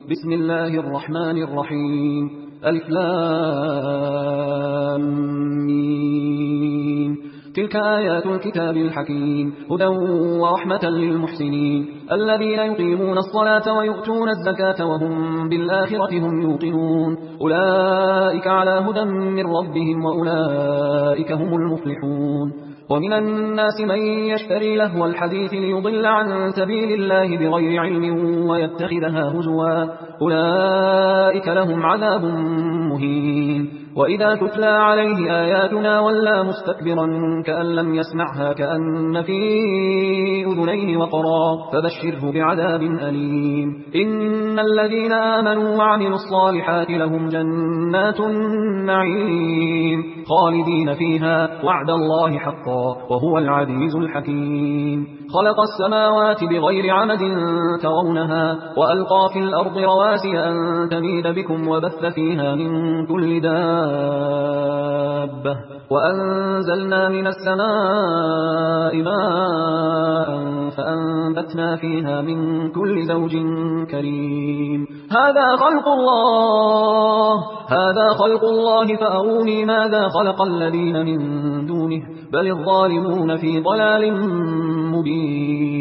بسم الله الرحمن الرحيم. ألف لام ميم. تلك آيات الكتاب الحكيم هدى ورحمة للمحسنين الذين يقيمون الصلاة ويؤتون الزكاة وهم بالآخرة هم يوقنون أولئك على هدى من ربهم وأولئك هم المفلحون. ومن الناس من يشتري لهو الحديث ليضل عن سبيل الله بغير علم ويتخذها هزوا أولئك لهم عذاب مهين. وإذا تتلى عليه آياتنا ولى مستكبرا كأن لم يسمعها كأن في أذنيه وقرا فبشره بعذاب أليم. إن الذين آمنوا وعملوا الصالحات لهم جنات النعيم خالدين فيها وعد الله حقا وهو العزيز الحكيم. خلق السماوات بغير عمد ترونها وألقى في الأرض رواسي أن تميد بكم وبث فيها من كل دابة وأنزلنا من السماء ماء فأنبتنا فيها من كل زوج كريم. هذا خلق الله فأروني ماذا خلق الذين من دونه بل الظالمون في ضلال مبين.